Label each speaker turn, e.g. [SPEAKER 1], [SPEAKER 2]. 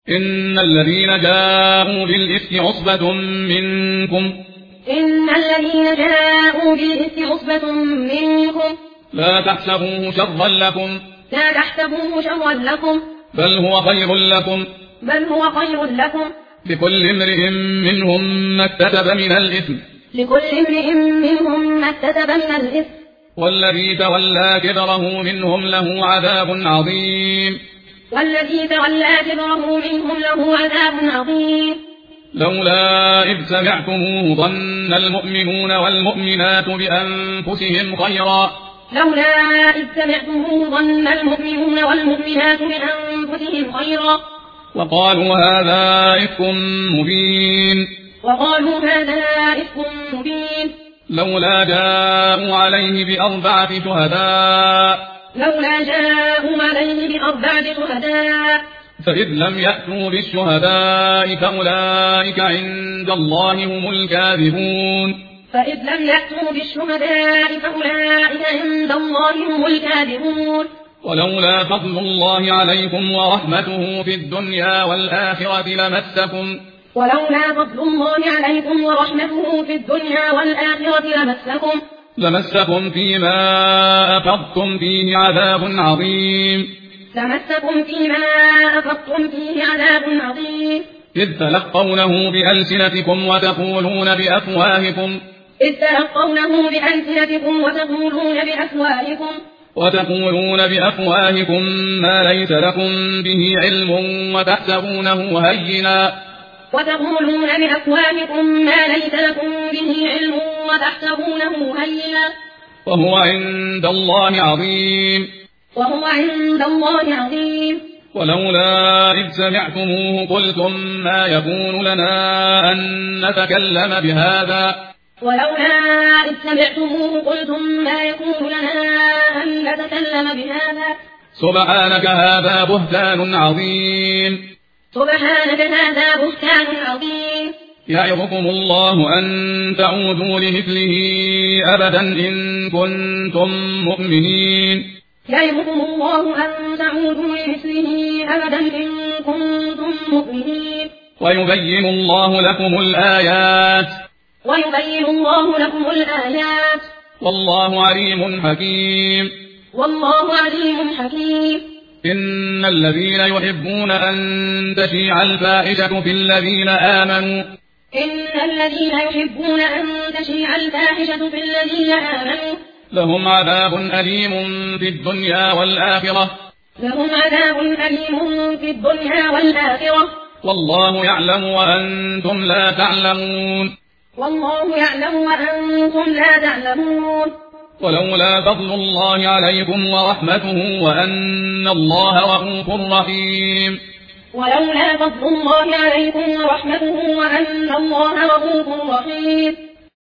[SPEAKER 1] إن الذين جاءوا بالإفك عصبة منكم لا تحسبوه شرا لكم بل هو خير لكم لكل امرئ منهم ما اكتسب من الإثم والذي تولى كبره منهم له عذاب عظيم لولا إذ سمعتموه ظن المؤمنون والمؤمنات بأنفسهم خيرا وقالوا هذا إفك مبين لولا جاءوا عليه بأربعة شهداء فإذ لم يأتوا بالشهداء فأولئك عند الله هم الكاذبون ولولا فضل الله عليكم ورحمته في الدنيا والآخرة لمسكم فيما أفضتم فيه عذاب عظيم إذ تلقونه بألسنتكم وتقولون بأفواهكم ما ليس لكم به علم وتحسبونه هينا وهو عند الله عظيم ولولا إذ سمعتموه قلتم ما يكون لنا أن نتكلم بهذا سبحانك هذا بهتان عظيم يعظكم الله أن تعودوا لمثله أبدا إن كنتم مؤمنين ويبين الله لكم الآيات والله عليم حكيم إن الذين يحبون أن تشيع الفاحشة في الذين آمنوا لهم عذاب أليم في الدنيا والآخرة والله يعلم وأنتم لا تعلمون ولولا فضل الله عليكم ورحمته وأن الله رءوف رحيم